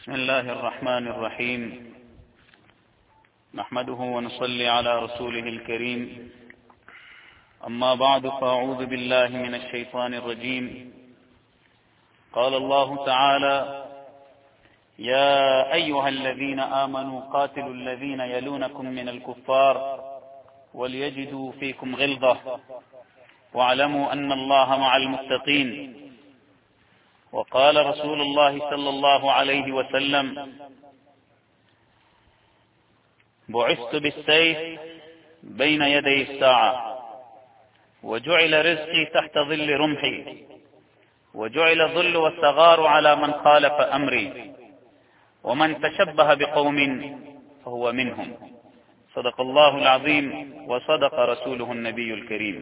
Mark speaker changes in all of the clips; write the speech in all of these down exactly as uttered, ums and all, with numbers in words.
Speaker 1: بسم الله الرحمن الرحيم. نحمده ونصلي على رسوله الكريم. أما بعد فأعوذ بالله من الشيطان الرجيم. قال الله تعالى: يا أيها الذين آمنوا قاتلوا الذين يلونكم من الكفار وليجدوا فيكم غلظة واعلموا أن الله مع المتقين. وقال رسول الله صلى الله عليه وسلم: بعثت بالسيف بين يدي الساعة وجعل رزقي تحت ظل رمحي وجعل الذل والصغار على من خالف أمري ومن تشبه بقوم فهو منهم. صدق الله العظيم وصدق رسوله النبي الكريم.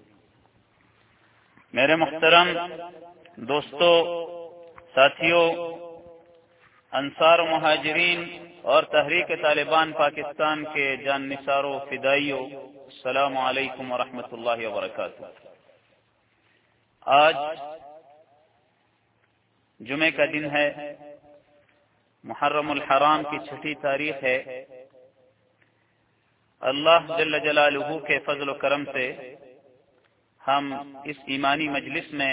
Speaker 1: میرے محترم دوستو، ساتھیوں، انصار و مہاجرین اور تحریک طالبان پاکستان کے جان نثاروں فدائیوں، السلام علیکم ورحمۃ اللہ وبرکاتہ۔ آج جمعے کا دن ہے، محرم الحرام کی چھٹی تاریخ ہے۔ اللہ جل جلالہ کے فضل و کرم سے ہم اس ایمانی مجلس میں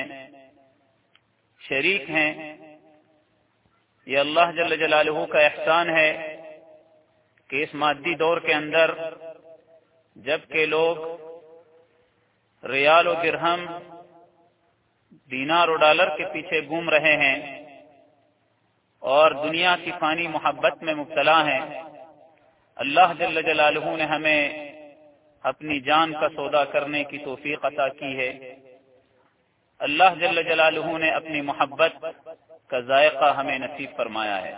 Speaker 1: شریک ہیں۔ یہ اللہ جل جلالہ کا احسان ہے کہ اس مادی دور کے اندر جب کہ لوگ ریال و درہم، دینار و ڈالر کے پیچھے گھوم رہے ہیں اور دنیا کی فانی محبت میں مبتلا ہیں، اللہ جل جلالہ نے ہمیں اپنی جان کا سودا کرنے کی توفیق عطا کی ہے۔ اللہ جل جلالہ نے اپنی محبت کا ذائقہ ہمیں نصیب فرمایا ہے۔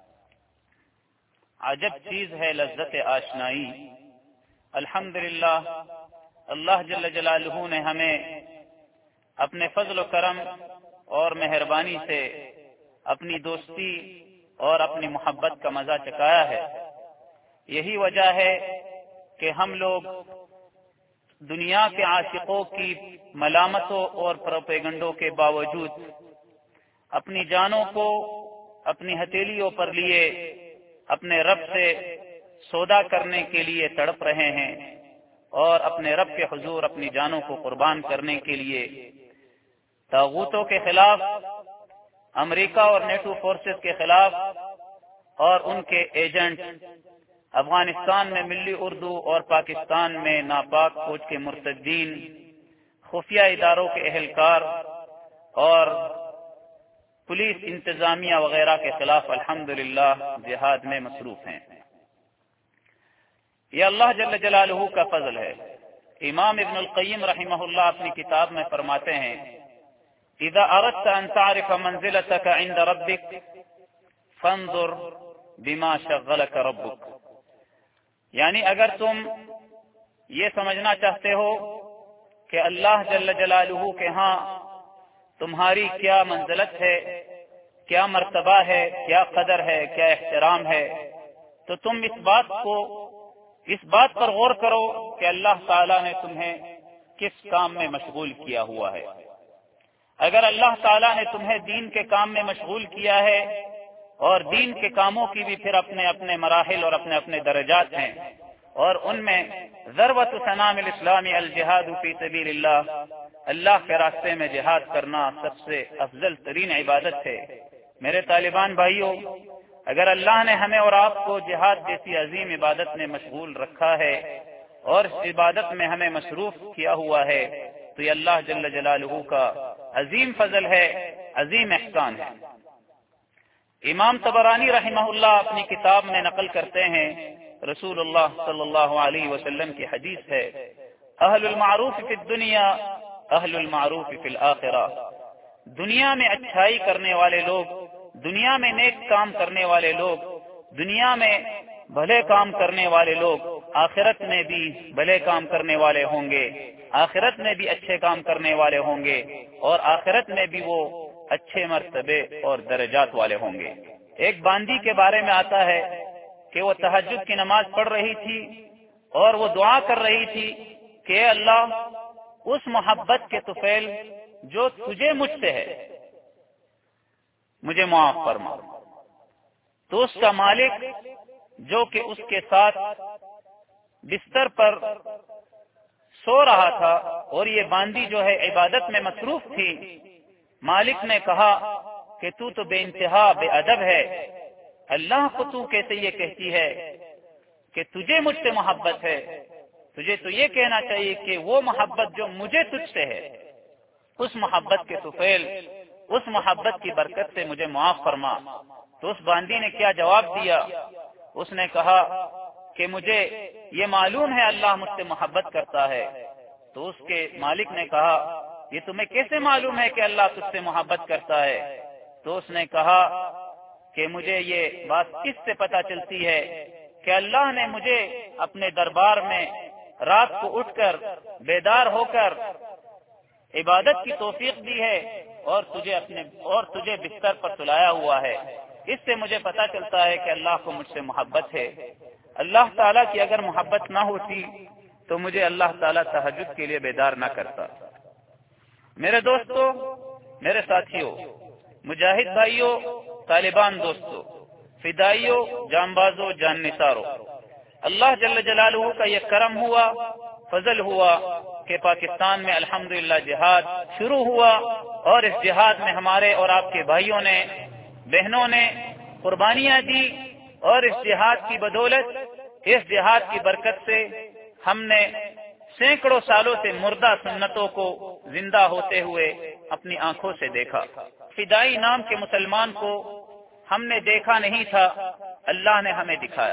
Speaker 1: عجب چیز ہے لذت آشنائی۔ الحمدللہ، اللہ جل جلالہ نے ہمیں اپنے فضل و کرم اور مہربانی سے اپنی دوستی اور اپنی محبت کا مزہ چکھایا ہے۔ یہی وجہ ہے کہ ہم لوگ دنیا کے عاشقوں کی ملامتوں اور پروپیگنڈوں کے باوجود اپنی جانوں کو اپنی ہتھیلیوں پر لیے اپنے رب سے سودا کرنے کے لیے تڑپ رہے ہیں اور اپنے رب کے حضور اپنی جانوں کو قربان کرنے کے لیے طاغوتوں کے خلاف، امریکہ اور نیٹو فورسز کے خلاف اور ان کے ایجنٹ افغانستان میں ملی اردو اور پاکستان میں ناپاک فوج کے مرتدین، خفیہ اداروں کے اہلکار اور پولیس انتظامیہ وغیرہ کے خلاف الحمدللہ جہاد میں مصروف ہیں۔ یہ اللہ جل جلالہ کا فضل ہے۔ امام ابن القیم رحمہ اللہ اپنی کتاب میں فرماتے ہیں: اذا اردت ان تعرف منزلتك عند ربك فانظر بما شغلك ربك، یعنی اگر تم یہ سمجھنا چاہتے ہو کہ اللہ جل جلالہ کے ہاں تمہاری کیا منزلت ہے، کیا مرتبہ ہے، کیا قدر ہے، کیا احترام ہے، تو تم اس بات کو اس بات پر غور کرو کہ اللہ تعالیٰ نے تمہیں کس کام میں مشغول کیا ہوا ہے۔ اگر اللہ تعالیٰ نے تمہیں دین کے کام میں مشغول کیا ہے، اور دین کے کاموں کی بھی پھر اپنے اپنے مراحل اور اپنے اپنے درجات ہیں، اور ان میں ذروۃ سنام الاسلام الجہاد فی سبیل اللہ، اللہ کے راستے میں جہاد کرنا سب سے افضل ترین عبادت ہے۔ میرے طالبان بھائیوں، اگر اللہ نے ہمیں اور آپ کو جہاد جیسی عظیم عبادت میں مشغول رکھا ہے اور اس عبادت میں ہمیں مصروف کیا ہوا ہے، تو یہ اللہ جل جلالہ کا عظیم فضل ہے، عظیم احسان ہے۔ امام طبرانی رحمہ اللہ اپنی کتاب میں نقل کرتے ہیں، رسول اللہ صلی اللہ علیہ وسلم کی حدیث ہے: اہل المعروف فی الدنیا اہل المعروف فی الآخرہ، دنیا میں اچھائی کرنے والے لوگ، دنیا میں نیک کام کرنے والے لوگ، دنیا میں بھلے کام کرنے والے لوگ آخرت میں بھی بھلے کام کرنے والے ہوں گے، آخرت میں بھی اچھے کام کرنے والے ہوں گے، اور آخرت میں بھی وہ اچھے مرتبے اور درجات والے ہوں گے۔ ایک باندی کے بارے میں آتا ہے کہ وہ تہجد کی نماز پڑھ رہی تھی اور وہ دعا کر رہی تھی کہ اے اللہ، اس محبت کے طفیل جو تجھے مجھ سے ہے مجھے معاف فرما، تو اس کا مالک جو کہ اس کے ساتھ بستر پر سو رہا تھا اور یہ باندی جو ہے عبادت میں مصروف تھی، مالک نے کہا کہ تو تو بے انتہا بے ادب ہے، اللہ کو تو کیسے یہ کہتی ہے کہ تجھے مجھ سے محبت ہے؟ تجھے تو یہ کہنا چاہیے کہ وہ محبت جو مجھے تجھ سے ہے، اس محبت کے طفیل، اس محبت کی برکت سے مجھے معاف فرما۔ تو اس باندی نے کیا جواب دیا؟ اس نے کہا کہ مجھے یہ معلوم ہے اللہ مجھ سے محبت کرتا ہے۔ تو اس کے مالک نے کہا یہ تمہیں کیسے معلوم ہے کہ اللہ تجھ سے محبت کرتا ہے؟ تو اس نے کہا کہ مجھے یہ بات اس سے پتہ چلتی ہے کہ اللہ نے مجھے اپنے دربار میں رات کو اٹھ کر بیدار ہو کر عبادت کی توفیق دی ہے اور تجھے اپنے اور تجھے بستر پر سلایا ہوا ہے۔ اس سے مجھے پتہ چلتا ہے کہ اللہ کو مجھ سے محبت ہے۔ اللہ تعالیٰ کی اگر محبت نہ ہوتی تو مجھے اللہ تعالیٰ تہجد کے لیے بیدار نہ کرتا۔ میرے دوستو، میرے ساتھیوں، مجاہد بھائیوں، طالبان دوستو، فدائیوں، جانبازوں، جان نثاروں، اللہ جل جلالہ کا یہ کرم ہوا، فضل ہوا کہ پاکستان میں الحمدللہ جہاد شروع ہوا، اور اس جہاد میں ہمارے اور آپ کے بھائیوں نے، بہنوں نے قربانیاں دی، اور اس جہاد کی بدولت، اس جہاد کی برکت سے ہم نے سینکڑوں سالوں سے مردہ سنتوں کو زندہ ہوتے ہوئے اپنی آنکھوں سے دیکھا۔ فدائی نام کے مسلمان کو ہم نے دیکھا نہیں تھا، اللہ نے ہمیں دکھایا۔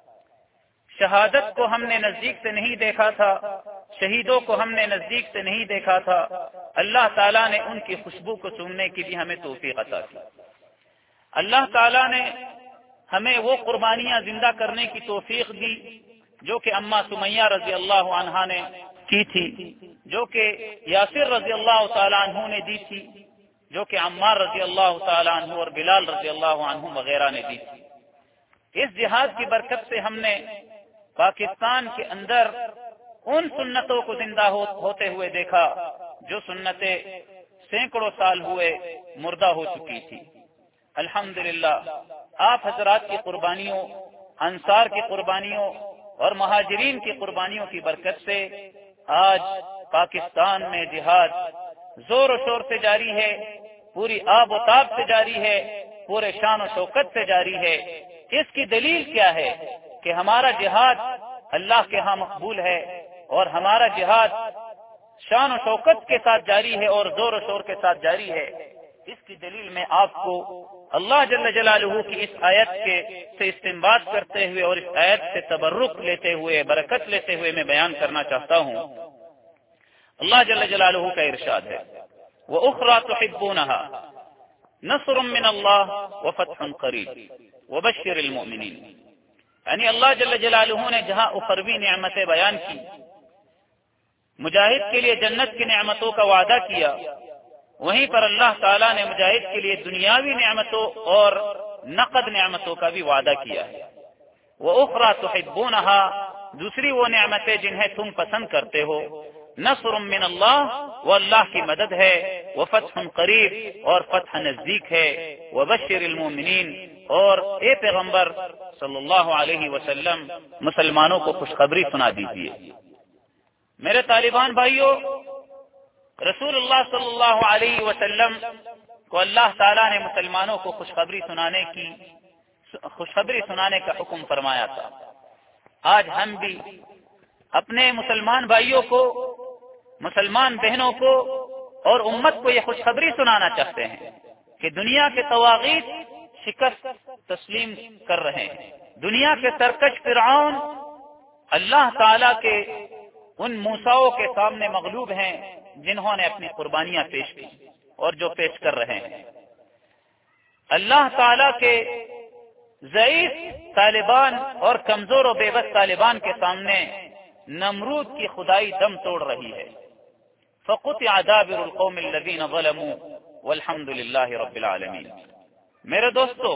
Speaker 1: شہادت کو ہم نے نزدیک سے نہیں دیکھا تھا، شہیدوں کو ہم نے نزدیک سے نہیں دیکھا تھا، اللہ تعالیٰ نے ان کی خوشبو کو سونگنے کی بھی ہمیں توفیق عطا کی۔ اللہ تعالیٰ نے ہمیں وہ قربانیاں زندہ کرنے کی توفیق دی جو کہ اماں سمیہ رضی اللہ عنہا نے کی تھی، جو کہ یاسر رضی اللہ تعالیٰ عنہ نے دی تھی، جو کہ عمار رضی اللہ تعالیٰ عنہ اور بلال رضی اللہ عنہ وغیرہ نے دی تھی۔ اس جہاد کی برکت سے ہم نے پاکستان کے اندر ان سنتوں کو زندہ ہوتے ہوئے دیکھا جو سنتیں سینکڑوں سال ہوئے مردہ ہو چکی تھی۔ الحمدللہ آپ حضرات کی قربانیوں، انصار کی قربانیوں اور مہاجرین کی قربانیوں کی برکت سے آج پاکستان میں جہاد زور و شور سے جاری ہے، پوری آب و تاب سے جاری ہے، پورے شان و شوکت سے جاری ہے۔ اس کی دلیل کیا ہے کہ ہمارا جہاد اللہ کے ہاں مقبول ہے، اور ہمارا جہاد شان و شوکت کے ساتھ جاری ہے اور زور و شور کے ساتھ جاری ہے۔ اس کی دلیل میں آپ کو اللہ جل جلالہ کی اس آیت کے سے استنباط کرتے ہوئے اور اس آیت سے تبرک لیتے ہوئے، برکت لیتے ہوئے میں بیان کرنا چاہتا ہوں۔ اللہ جل جلالہ کا ارشاد ہے وَأُخْرَى تُحِبُّونَهَا نَصْرٌ مِّنَ اللَّهِ وَفَتْحٌ قَرِيبٌ وَبَشِّرِ الْمُؤْمِنِينَ۔ یعنی اللہ جل جلالہ نے جہاں اخروی نعمتیں بیان کی، مجاہد کے لیے جنت کی نعمتوں کا وعدہ کیا، وہیں پر اللہ تعالیٰ نے مجاہد کے لیے دنیاوی نعمتوں اور نقد نعمتوں کا بھی وعدہ کیا ہے۔ وَأُخْرَى تُحِبُّونَهَا، دوسری وہ نعمتیں جنہیں تم پسند کرتے ہو، نصر من اللہ، وہ اللہ کی مدد ہے، وفتح قریب، اور فتح نزدیک ہے، وبشر المؤمنین، اور اے پیغمبر صلی اللہ علیہ وسلم مسلمانوں کو خوشخبری سنا دیجیے۔ میرے طالبان بھائیوں، رسول اللہ صلی اللہ علیہ وسلم کو اللہ تعالیٰ نے مسلمانوں کو خوشخبری سنانے کی خوشخبری سنانے کا حکم فرمایا تھا۔ آج ہم بھی اپنے مسلمان بھائیوں کو، مسلمان بہنوں کو اور امت کو یہ خوشخبری سنانا چاہتے ہیں کہ دنیا کے طواغیت شکست تسلیم کر رہے ہیں، دنیا کے سرکش فرعون اللہ تعالیٰ کے ان موسیٰؤں کے سامنے مغلوب ہیں جنہوں نے اپنی قربانیاں پیش کی اور جو پیش کر رہے ہیں۔ اللہ تعالیٰ کے ضعیف طالبان اور کمزور و بے بس طالبان کے سامنے نمرود کی خدائی دم توڑ رہی ہے۔ فَقُطِعَ دَابِرُ الْقَوْمِ الَّذِينَ ظَلَمُوا وَالْحَمْدُ لِلَّهِ رَبِّ الْعَالَمِينَ۔ میرے دوستو،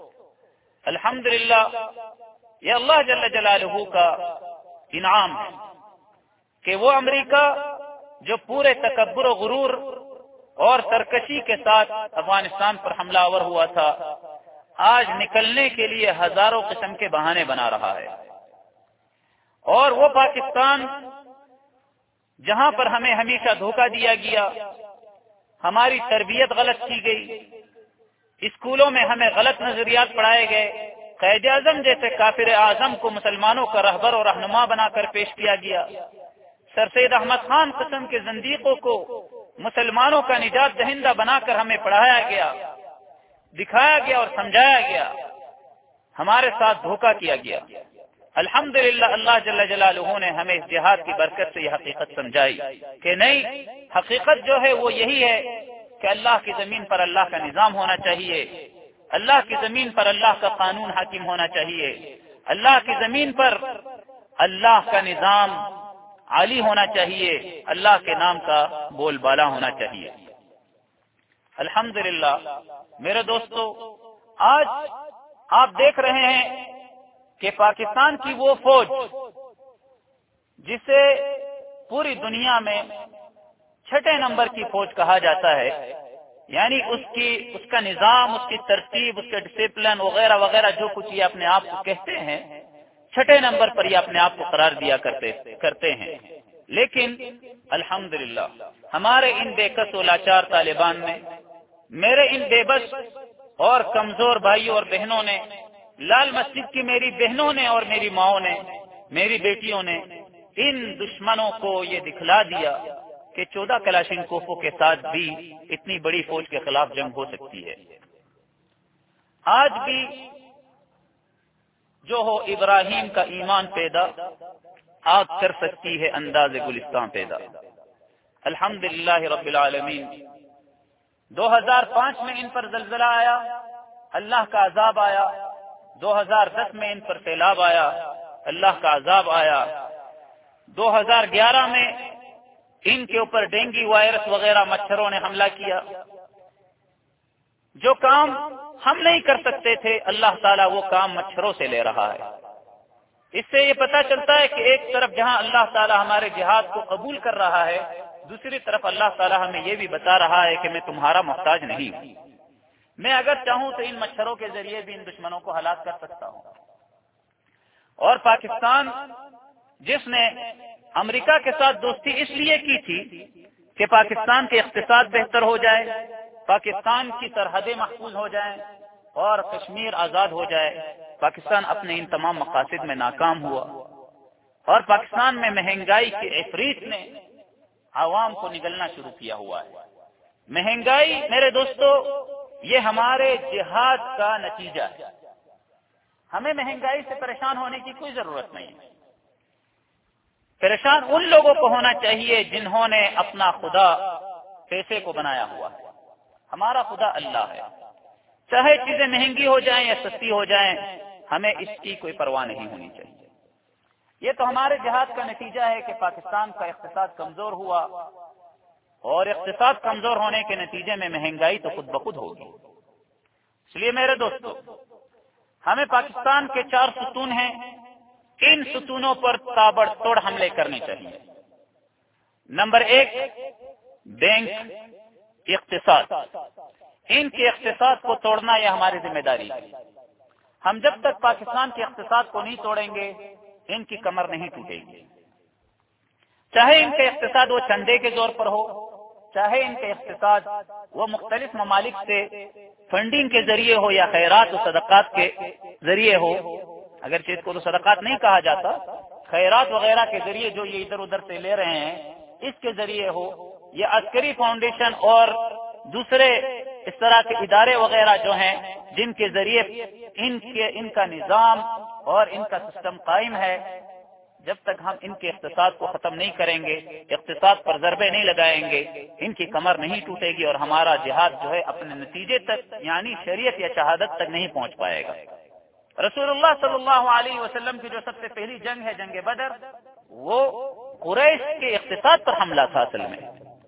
Speaker 1: الحمدللہ یہ اللہ جل جلالہ کا انعام ہے کہ وہ امریکہ جو پورے تکبر و غرور اور سرکشی کے ساتھ افغانستان پر حملہ آور ہوا تھا، آج نکلنے کے لیے ہزاروں قسم کے بہانے بنا رہا ہے، اور وہ پاکستان جہاں پر ہمیں ہمیشہ دھوکہ دیا گیا، ہماری تربیت غلط کی گئی، اسکولوں میں ہمیں غلط نظریات پڑھائے گئے، قائد اعظم جیسے کافر اعظم کو مسلمانوں کا رہبر اور رہنما بنا کر پیش کیا گیا، سر سید احمد خان قسم کے زندیقوں کو مسلمانوں کا نجات دہندہ بنا کر ہمیں پڑھایا گیا، دکھایا گیا اور سمجھایا گیا، ہمارے ساتھ دھوکہ کیا گیا۔ الحمدللہ اللہ جل جلالہ نے ہمیں اس جہاد کی برکت سے یہ حقیقت سمجھائی کہ نہیں، حقیقت جو ہے وہ یہی ہے کہ اللہ کی زمین پر اللہ کا نظام ہونا چاہیے، اللہ کی زمین پر اللہ کا قانون حاکم ہونا چاہیے، اللہ کی زمین پر اللہ کا نظام عالی ہونا چاہیے، اللہ کے نام کا بول بالا ہونا چاہیے۔ الحمدللہ میرے دوستو، آج آپ دیکھ رہے ہیں کہ پاکستان کی وہ فوج جسے پوری دنیا میں چھٹے نمبر کی فوج کہا جاتا ہے، یعنی اس کی اس کا نظام، اس کی ترتیب، اس کے ڈسپلن وغیرہ وغیرہ جو کچھ یہ اپنے آپ کو کہتے ہیں، چھٹے نمبر پر یہ اپنے آپ کو قرار دیا کرتے کرتے ہیں، لیکن الحمدللہ ہمارے ان بے کس و لاچار طالبان نے، میرے ان بے بس اور کمزور بھائیوں اور بہنوں نے، لال مسجد کی میری بہنوں نے اور میری ماؤں نے، میری بیٹیوں نے ان دشمنوں کو یہ دکھلا دیا کہ چودہ کلاشنکوفوں کے ساتھ بھی اتنی بڑی فوج کے خلاف جنگ ہو سکتی ہے۔ آج بھی جو ہو ابراہیم کا ایمان پیدا، آگ کر سکتی ہے انداز گلستان پیدا۔ الحمدللہ رب العالمین۔ دو ہزار پانچ میں ان پر زلزلہ آیا، اللہ کا عذاب آیا۔ دو ہزار دس میں ان پر سیلاب آیا، اللہ کا عذاب آیا۔ دو ہزار گیارہ میں ان کے اوپر ڈینگی وائرس وغیرہ مچھروں نے حملہ کیا۔ جو کام ہم نہیں کر سکتے تھے، اللہ تعالیٰ وہ کام مچھروں سے لے رہا ہے۔ اس سے یہ پتہ چلتا ہے کہ ایک طرف جہاں اللہ تعالیٰ ہمارے جہاد کو قبول کر رہا ہے، دوسری طرف اللہ تعالیٰ ہمیں یہ بھی بتا رہا ہے کہ میں تمہارا محتاج نہیں ہوں، میں اگر چاہوں تو ان مچھروں کے ذریعے بھی ان دشمنوں کو ہلاک کر سکتا ہوں۔ اور پاکستان جس نے امریکہ کے ساتھ دوستی اس لیے کی تھی کہ پاکستان کے اقتصاد بہتر ہو جائے، پاکستان کی سرحدیں محفوظ ہو جائیں اور کشمیر آزاد ہو جائے، پاکستان اپنے ان تمام مقاصد میں ناکام ہوا، اور پاکستان میں مہنگائی کے عفریت نے عوام کو نگلنا شروع کیا ہوا ہے۔ مہنگائی میرے دوستو یہ ہمارے جہاد کا نتیجہ ہے۔ ہمیں مہنگائی سے پریشان ہونے کی کوئی ضرورت نہیں ہے۔ پریشان ان لوگوں کو ہونا چاہیے جنہوں نے اپنا خدا پیسے کو بنایا ہوا ہے۔ ہمارا خدا اللہ ہے، چاہے چیزیں مہنگی ہو جائیں یا سستی ہو جائیں، ہمیں اس کی کوئی پرواہ نہیں ہونی چاہیے۔ یہ تو ہمارے جہاد کا نتیجہ ہے کہ پاکستان کا اقتصاد کمزور ہوا، اور اقتصاد کمزور ہونے کے نتیجے میں مہنگائی تو خود بخود ہوگی۔ اس لیے میرے دوستو، ہمیں پاکستان کے چار ستون ہیں، ان ستونوں پر تابڑ توڑ حملے کرنے چاہیے۔ نمبر ایک، بینک، اقتصاد۔ ان کے اقتصاد کو توڑنا یہ ہماری ذمہ داری ہے۔ ہم جب تک پاکستان کے اقتصاد کو نہیں توڑیں گے، ان کی کمر نہیں ٹوٹے گی۔ چاہے ان کے اقتصاد وہ چندے کے زور پر ہو، چاہے ان کے اقتصاد وہ مختلف ممالک سے فنڈنگ کے ذریعے ہو یا خیرات و صدقات کے ذریعے ہو، اگرچہ اس کو تو صدقات نہیں کہا جاتا، خیرات وغیرہ کے ذریعے جو یہ ادھر ادھر سے لے رہے ہیں اس کے ذریعے ہو، یا عسکری فاؤنڈیشن اور دوسرے اس طرح کے ادارے وغیرہ جو ہیں جن کے ذریعے ان کے ان کا نظام اور ان کا سسٹم قائم ہے، جب تک ہم ان کے اقتصاد کو ختم نہیں کریں گے، اقتصاد پر ضربے نہیں لگائیں گے، ان کی کمر نہیں ٹوٹے گی اور ہمارا جہاد جو ہے اپنے نتیجے تک یعنی شریعت یا شہادت تک نہیں پہنچ پائے گا۔ رسول اللہ صلی اللہ علیہ وسلم کی جو سب سے پہلی جنگ ہے جنگ بدر، وہ قریش کے اقتصاد پر حملہ تھا۔ اصل میں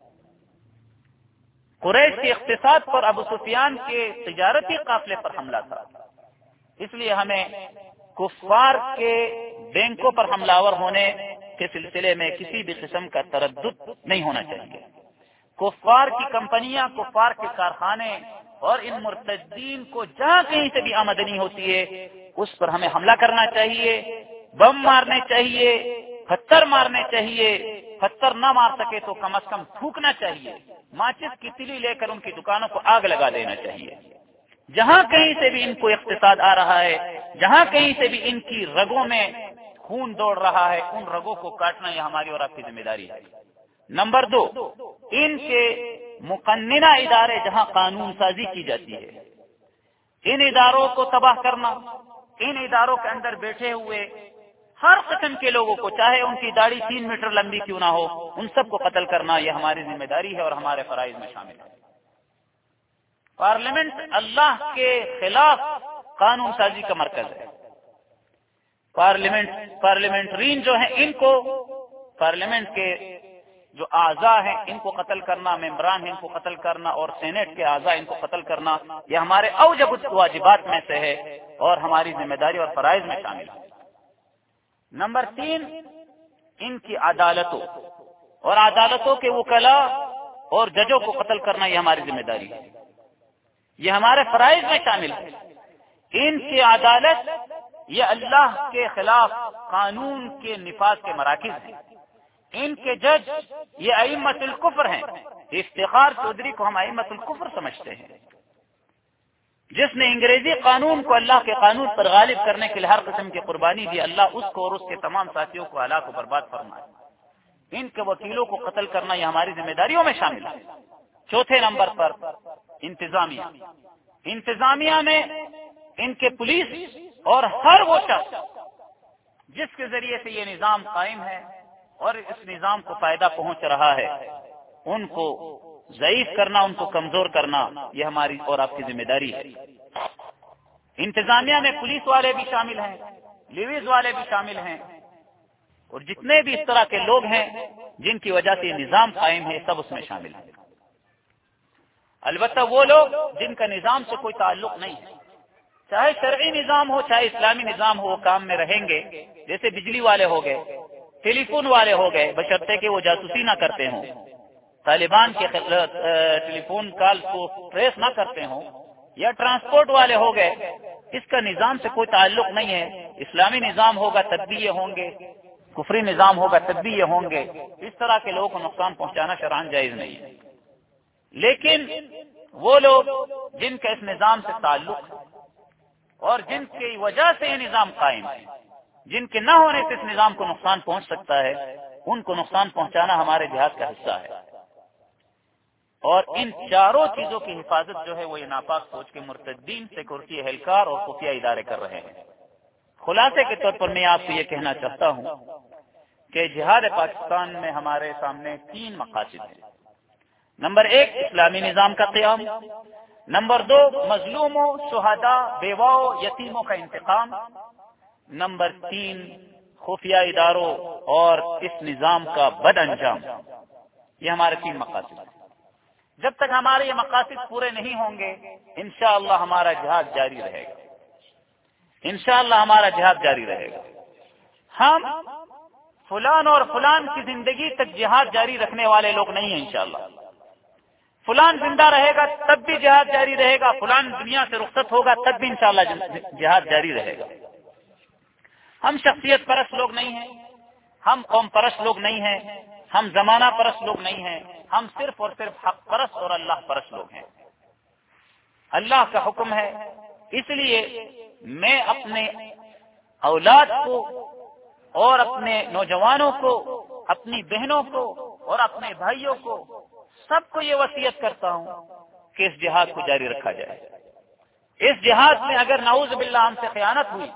Speaker 1: قریش کے اقتصاد پر، ابو سفیان کے تجارتی قافلے پر حملہ تھا۔ اس لیے ہمیں کفار کے بینکوں پر حملہ آور ہونے کے سلسلے میں کسی بھی قسم کا تردد نہیں ہونا چاہیے۔ کفار کی کمپنیاں، کفار کے کارخانے اور ان مرتدین کو جہاں کہیں سے بھی آمدنی ہوتی ہے اس پر ہمیں حملہ کرنا چاہیے، بم مارنے چاہیے، پتھر مارنے چاہیے، پتھر نہ مار سکے تو کم از کم تھوکنا چاہیے، ماچس کی تلی لے کر ان کی دکانوں کو آگ لگا دینا چاہیے۔ جہاں کہیں سے بھی ان کو اقتصاد آ رہا ہے، جہاں کہیں سے بھی ان کی رگوں میں خون دوڑ رہا ہے، ان رگوں کو کاٹنا یہ ہماری اور آپ کی ذمہ داری ہے۔ نمبر دو، ان کے مقننہ ادارے جہاں قانون سازی کی جاتی ہے، ان اداروں کو تباہ کرنا، ان اداروں کے اندر بیٹھے ہوئے ہر قسم کے لوگوں کو، چاہے ان کی داڑھی تین میٹر لمبی کیوں نہ ہو، ان سب کو قتل کرنا یہ ہماری ذمہ داری ہے اور ہمارے فرائض میں شامل ہے۔ پارلیمنٹ اللہ کے خلاف قانون سازی کا مرکز ہے۔ پارلیمنٹ پارلیمنٹرین جو ہیں ان کو، پارلیمنٹ کے جو اعضاء ہیں ان کو قتل کرنا، ممبران ہیں ان کو قتل کرنا، اور سینٹ کے اعضاء ان کو قتل کرنا یہ ہمارے اوجب الواجبات میں سے ہے اور ہماری ذمہ داری اور فرائض میں شامل ہے۔ نمبر تین، ان کی عدالتوں اور عدالتوں کے وکلاء اور ججوں کو قتل کرنا یہ ہماری ذمہ داری ہے، یہ ہمارے فرائض میں شامل ہے۔ ان کی عدالت یہ اللہ کے خلاف قانون کے نفاذ کے مراکز ہیں، ان کے جج یہ ائمۃ الکفر ہیں۔ افتخار چودھری کو ہم ائمۃ الکفر سمجھتے ہیں، جس نے انگریزی قانون کو اللہ کے قانون پر غالب کرنے کے لیے ہر قسم کی قربانی دی، اللہ اس کو اور اس کے تمام ساتھیوں کو ہلاک و برباد فرمائے۔ ان کے وکیلوں کو قتل کرنا یہ ہماری ذمہ داریوں میں شامل ہے۔ چوتھے نمبر پر انتظامیہ، انتظامیہ میں ان کے پولیس اور ہر وہ شخص جس کے ذریعے سے یہ نظام قائم ہے اور اس نظام کو فائدہ پہنچ رہا ہے، ان کو ضعیف کرنا، ان کو کمزور کرنا یہ ہماری اور آپ کی ذمہ داری ہے۔ انتظامیہ میں پولیس والے بھی شامل ہیں، لیویز والے بھی شامل ہیں، اور جتنے بھی اس طرح کے لوگ ہیں جن کی وجہ سے یہ نظام قائم ہے سب اس میں شامل ہیں۔ البتہ وہ لوگ جن کا نظام سے کوئی تعلق نہیں ہے، چاہے شرعی نظام ہو چاہے اسلامی نظام ہو، وہ کام میں رہیں گے، جیسے بجلی والے ہو گئے، ٹیلی فون والے ہو گئے، بشرطے کہ وہ جاسوسی نہ کرتے ہوں، طالبان کے ٹیلی فون کال کو ٹریس نہ کرتے ہوں، یا ٹرانسپورٹ والے ہو گئے، اس کا نظام سے کوئی تعلق نہیں ہے۔ اسلامی نظام ہوگا تب بھی یہ ہوں گے، کفری نظام ہوگا تب بھی یہ ہوں گے۔ اس طرح کے لوگوں کو نقصان پہنچانا شرعاً جائز نہیں ہے۔ لیکن وہ لوگ جن کا اس نظام سے تعلق ہے اور جن کی وجہ سے یہ نظام قائم ہے، جن کے نہ ہونے سے اس نظام کو نقصان پہنچ سکتا ہے، ان کو نقصان پہنچانا ہمارے جہاد کا حصہ ہے۔ اور ان چاروں چیزوں کی حفاظت جو ہے وہ یہ ناپاک سوچ کے مرتدین سیکورٹی اہلکار اور خفیہ ادارے کر رہے ہیں۔ خلاصے کے طور پر میں آپ کو یہ کہنا چاہتا ہوں کہ جہاد پاکستان میں ہمارے سامنے تین مقاصد ہیں۔ نمبر ایک، اسلامی نظام کا قیام۔ نمبر دو، مظلوموں، شہداء، بیواؤں، یتیموں کا انتقام۔ نمبر تین، خفیہ اداروں اور اس نظام کا بد انجام۔ یہ ہمارے تین مقاصد ہیں۔ جب تک ہمارے یہ مقاصد پورے نہیں ہوں گے انشاءاللہ ہمارا جہاد جاری رہے گا، انشاءاللہ ہمارا جہاد جاری رہے گا۔ ہم فلان اور فلان کی زندگی تک جہاد جاری رکھنے والے لوگ نہیں ہیں۔ انشاءاللہ فلان زندہ رہے گا تب بھی جہاد جاری رہے گا، فلان دنیا سے رخصت ہوگا تب بھی انشاءاللہ جہاد جاری رہے گا۔ ہم شخصیت پرست لوگ نہیں ہیں، ہم قوم پرست لوگ نہیں ہیں، ہم زمانہ پرست لوگ نہیں ہیں، ہم صرف اور صرف حق پرست اور اللہ پرست لوگ ہیں۔ اللہ کا حکم ہے، اس لیے میں اپنے اولاد کو اور اپنے نوجوانوں کو، اپنی بہنوں کو اور اپنے بھائیوں کو، سب کو یہ وصیت کرتا ہوں کہ اس جہاد کو جاری رکھا جائے۔ اس جہاد میں اگر نعوذ باللہ ہم سے خیانت ہوئی،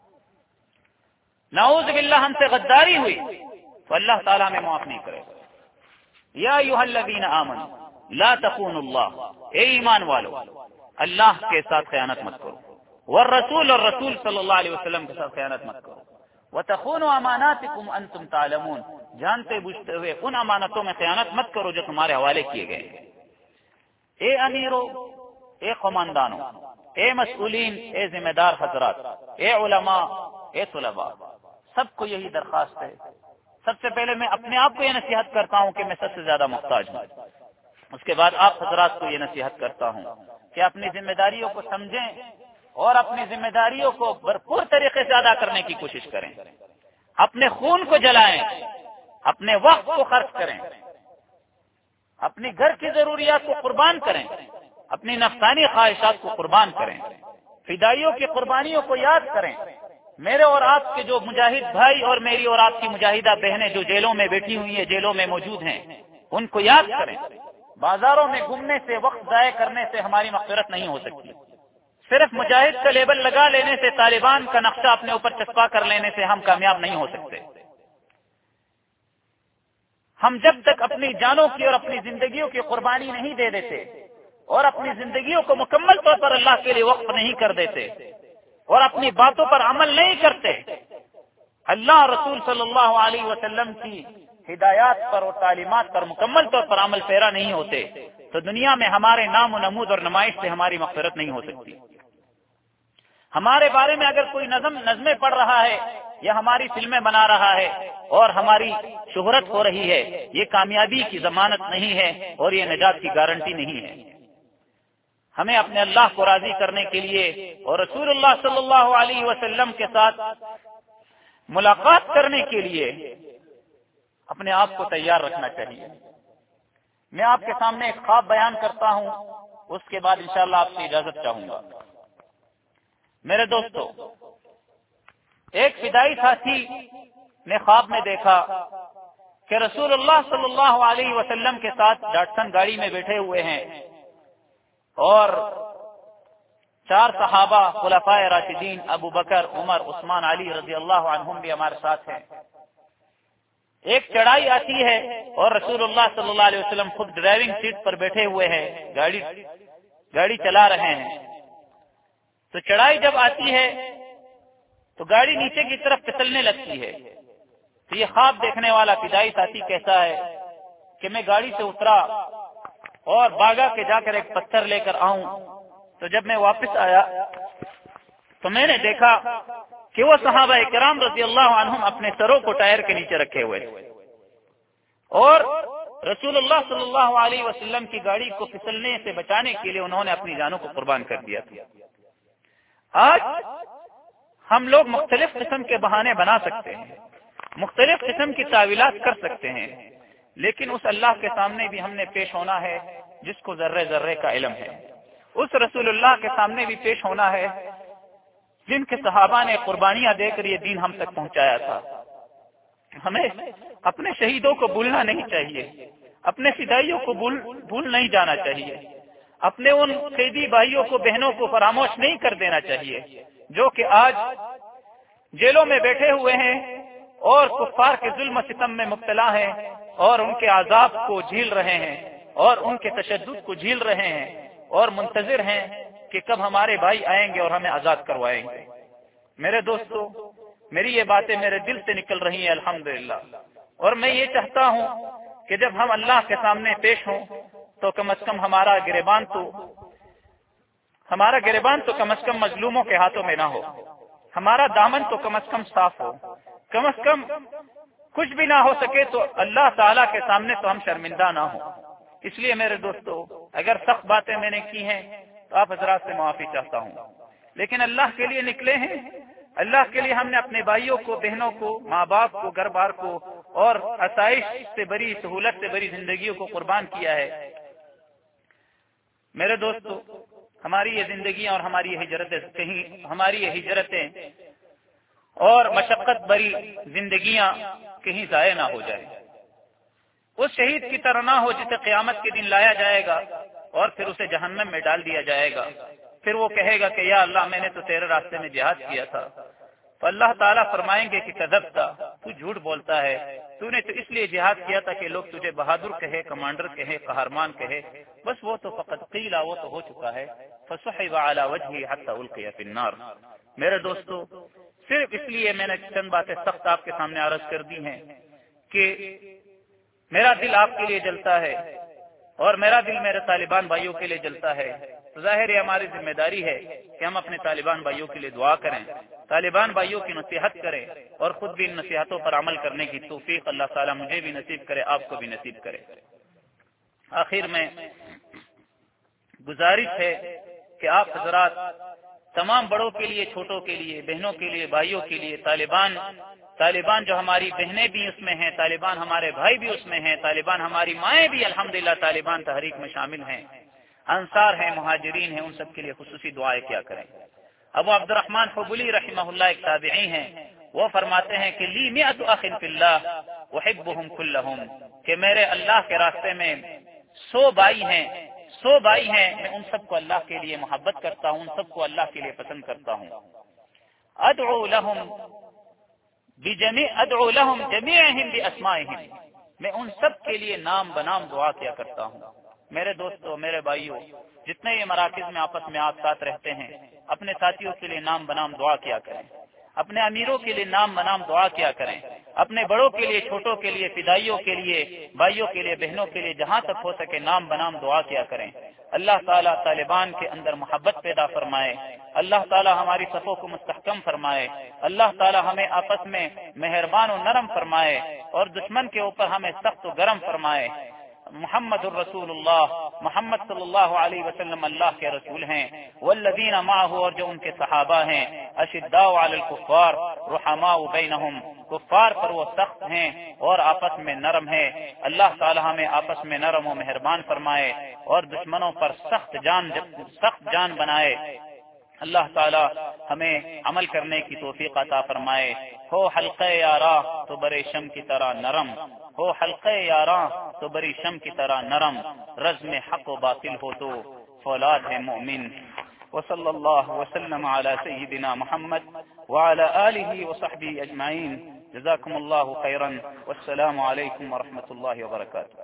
Speaker 1: نعوذ باللہ ہم سے غداری ہوئی تو اللہ تعالیٰ ہمیں معاف نہیں کرے گا۔ یا ایھا الذین آمنوا لا تخونوا اللہ، اے ایمان والو اللہ کے ساتھ خیانت مت کرو، والرسول اور رسول صلی اللہ علیہ وسلم کے ساتھ خیانت مت کرو، وتخونوا اماناتکم انتم تعلمون، جانتے بوجھتے ہوئے ان امانتوں میں خیانت مت کرو جو تمہارے حوالے کیے گئے ہیں۔ اے امیرو، اے قماندانوں، اے مسئولین، اے ذمہ دار حضرات، اے علماء، اے طلباء، سب کو یہی درخواست ہے۔ سب سے پہلے میں اپنے آپ کو یہ نصیحت کرتا ہوں کہ میں سب سے زیادہ محتاج ہوں، اس کے بعد آپ حضرات کو یہ نصیحت کرتا ہوں کہ اپنی ذمہ داریوں کو سمجھیں اور اپنی ذمہ داریوں کو بھرپور طریقے سے ادا کرنے کی کوشش کریں. اپنے خون کو جلائیں، اپنے وقت کو خرچ کریں، اپنی گھر کی ضروریات کو قربان کریں، اپنی نفسانی خواہشات کو قربان کریں، فدائیوں کی قربانیوں کو یاد کریں. میرے اور آپ کے جو مجاہد بھائی اور میری اور آپ کی مجاہدہ بہنیں جو جیلوں میں بیٹھی ہوئی ہیں، جیلوں میں موجود ہیں، ان کو یاد کریں. بازاروں میں گھومنے سے، وقت ضائع کرنے سے ہماری مغفرت نہیں ہو سکتی. صرف مجاہد کا لیبل لگا لینے سے، طالبان کا نقشہ اپنے اوپر چسپا کر لینے سے ہم کامیاب نہیں ہو سکتے. ہم جب تک اپنی جانوں کی اور اپنی زندگیوں کی قربانی نہیں دے دیتے اور اپنی زندگیوں کو مکمل طور پر اللہ کے لیے وقف نہیں کر دیتے اور اپنی باتوں پر عمل نہیں کرتے، اللہ رسول صلی اللہ علیہ وسلم کی ہدایات پر اور تعلیمات پر مکمل طور پر عمل پیرا نہیں ہوتے، تو دنیا میں ہمارے نام و نمود اور نمائش سے ہماری مغفرت نہیں ہو سکتی. ہمارے بارے میں اگر کوئی نظم نظمیں پڑھ رہا ہے یا ہماری فلمیں بنا رہا ہے اور ہماری شہرت ہو رہی ہے، یہ کامیابی کی ضمانت نہیں ہے اور یہ نجات کی گارنٹی نہیں ہے. ہمیں اپنے اللہ کو راضی کرنے کے لیے اور رسول اللہ صلی اللہ علیہ وسلم کے ساتھ ملاقات کرنے کے لیے اپنے آپ کو تیار رکھنا چاہیے. میں آپ کے سامنے ایک خواب بیان کرتا ہوں، اس کے بعد انشاءاللہ آپ سے اجازت چاہوں گا. میرے دوستو، ایک فدائی ساتھی نے خواب میں دیکھا کہ رسول اللہ صلی اللہ علیہ وسلم کے ساتھ ڈاٹسن گاڑی میں بیٹھے ہوئے ہیں اور چار صحابہ خلفائے راشدین ابو بکر، عمر، عثمان، علی رضی اللہ عنہم بھی ہمارے ساتھ ہیں. ایک چڑھائی آتی ہے اور رسول اللہ صلی اللہ علیہ وسلم خود ڈرائیونگ سیٹ پر بیٹھے ہوئے ہیں، گاڑی گاڑی چلا رہے ہیں. تو چڑھائی جب آتی ہے تو گاڑی نیچے کی طرف پھسلنے لگتی ہے. تو یہ خواب دیکھنے والا فدائی ساتھی کہتا ہے کہ میں گاڑی سے اترا اور بھاگا کے جا کر ایک پتھر لے کر آؤں. تو جب میں واپس آیا تو میں نے دیکھا کہ وہ صحابہ کرام رضی اللہ عنہم اپنے سروں کو ٹائر کے نیچے رکھے ہوئے اور رسول اللہ صلی اللہ علیہ وسلم کی گاڑی کو پھسلنے سے بچانے کے لیے انہوں نے اپنی جانوں کو قربان کر دیا تھا. آج ہم لوگ مختلف قسم کے بہانے بنا سکتے ہیں، مختلف قسم کی تعویلات کر سکتے ہیں، لیکن اس اللہ کے سامنے بھی ہم نے پیش ہونا ہے جس کو ذرے ذرے کا علم ہے. اس رسول اللہ کے سامنے بھی پیش ہونا ہے جن کے صحابہ نے قربانیاں دے کر یہ دین ہم تک پہنچایا تھا. ہمیں اپنے شہیدوں کو بھولنا نہیں چاہیے، اپنے فدائیوں کو بھول بھول نہیں جانا چاہیے، اپنے ان قیدی بھائیوں کو، بہنوں کو فراموش نہیں کر دینا چاہیے جو کہ آج جیلوں میں بیٹھے ہوئے ہیں اور کفار کے ظلم و ستم میں مبتلا ہیں اور ان کے عذاب کو جھیل رہے ہیں اور ان کے تشدد کو جھیل رہے ہیں اور منتظر ہیں کہ کب ہمارے بھائی آئیں گے اور ہمیں آزاد کروائیں گے. میرے دوستو، میری یہ باتیں میرے دل سے نکل رہی ہیں الحمدللہ، اور میں یہ چاہتا ہوں کہ جب ہم اللہ کے سامنے پیش ہوں تو کم از کم ہمارا گریبان تو ہمارا گریبان تو کم از کم مظلوموں کے ہاتھوں میں نہ ہو، ہمارا دامن تو کم از کم صاف ہو، کم از کم کچھ بھی نہ ہو سکے تو اللہ تعالیٰ کے سامنے تو ہم شرمندہ نہ ہوں. اس لیے میرے دوستو، اگر سخت باتیں میں نے کی ہیں تو آپ حضرات سے معافی چاہتا ہوں، لیکن اللہ کے لیے نکلے ہیں، اللہ کے لیے ہم نے اپنے بھائیوں کو، بہنوں کو، ماں باپ کو، گھر بار کو اور آسائش سے بری، سہولت سے بری زندگیوں کو قربان کیا ہے. میرے دوستو، ہماری یہ زندگیاں اور ہماری یہ ہجرتیں کہیں ہماری یہ ہجرتیں اور مشقت بری زندگیاں کہیں ضائع نہ ہو جائیں. اس شہید کی طرح نہ ہو جسے قیامت کے دن لایا جائے گا اور پھر اسے جہنم میں ڈال دیا جائے گا. پھر وہ کہے گا کہ یا اللہ، میں نے تو تیرے راستے میں جہاد کیا تھا. تو اللہ تعالیٰ فرمائیں گے کہ کذبتا، تو جھوٹ بولتا ہے، تو نے تو اس لیے جہاد کیا تھا کہ لوگ تجھے بہادر کہے، کمانڈر کہے، قہرمان کہے، بس وہ تو فقط قیلا، وہ تو ہو چکا ہے. فسحب علی وجهه حتى القي في النار. میرے دوستو، صرف اس لیے میں نے چند باتیں سخت آپ کے سامنے عرض کر دی ہیں کہ میرا دل آپ کے لیے جلتا ہے اور میرا دل میرے طالبان بھائیوں کے لیے جلتا ہے. ظاہر ہے ہماری ذمہ داری ہے کہ ہم اپنے طالبان بھائیوں کے لیے دعا کریں، طالبان بھائیوں کی نصیحت کریں اور خود بھی ان نصیحتوں پر عمل کرنے کی توفیق اللہ تعالیٰ مجھے بھی نصیب کرے، آپ کو بھی نصیب کرے. آخر میں گزارش ہے کہ آپ حضرات تمام بڑوں کے لیے، چھوٹوں کے لیے، بہنوں کے لیے، بھائیوں کے لیے، طالبان طالبان جو ہماری بہنیں بھی اس میں ہیں، طالبان ہمارے بھائی بھی اس میں ہیں، طالبان ہماری مائیں بھی الحمدللہ طالبان تحریک میں شامل ہیں، انصار ہیں، مہاجرین ہیں، ان سب کے لیے خصوصی دعائیں کیا کریں۔ ابو عبد الرحمن حبلی رحمہ اللہ ایک تابعی ہیں، وہ فرماتے ہیں کہ لی مئۃ اخ فی اللہ احبهم کلهم، کہ میرے اللہ کے راستے میں سو بھائی ہیں، سو بھائی ہیں، میں ان سب کو اللہ کے لیے محبت کرتا ہوں، ان سب کو اللہ کے لیے پسند کرتا ہوں۔ ادعو لهم بجميع ادعو لهم جميعهم باسمائهم، میں ان سب کے لیے نام بنام دعا کیا کرتا ہوں۔ میرے دوستو، میرے بھائیوں، جتنے یہ مراکز میں آپس میں آپ ساتھ رہتے ہیں، اپنے ساتھیوں کے لیے نام بنام دعا کیا کریں، اپنے امیروں کے لیے نام بنام دعا کیا کریں، اپنے بڑوں کے لیے، چھوٹوں کے لیے، فدائیوں کے لیے، بھائیوں کے لیے، بہنوں کے لیے، جہاں تک ہو سکے نام بنام دعا کیا کریں۔ اللہ تعالیٰ طالبان کے اندر محبت پیدا فرمائے، اللہ تعالیٰ ہماری صفوں کو مستحکم فرمائے، اللہ تعالیٰ ہمیں آپس میں مہربان و نرم فرمائے اور دشمن کے اوپر ہمیں سخت و گرم فرمائے۔ محمد الرسول اللہ، محمد صلی اللہ علیہ وسلم اللہ کے رسول ہیں، والذین معہ، اور جو ان کے صحابہ ہیں، اشداء علی الکفار رحماء بینہم، کفار پر وہ سخت ہیں اور آپس میں نرم ہے۔ اللہ تعالی ہمیں آپس میں نرم و مہربان فرمائے اور دشمنوں پر سخت جان سخت جان بنائے۔ اللہ تعالی ہمیں عمل کرنے کی توفیق عطا فرمائے۔ ہو حلقہ یاراں تو برے شم کی طرح نرم، ہو حلقہ یاراں تو بری شم کی طرح نرم، رزم حق و باطل ہو تو فولاد ہے مومن۔ وصلی اللہ وسلم علی سیدنا محمد وعلی آلہ وصحبہ اجمعین۔ جزاکم اللہ خیرا، والسلام علیکم ورحمۃ اللہ وبرکاتہ۔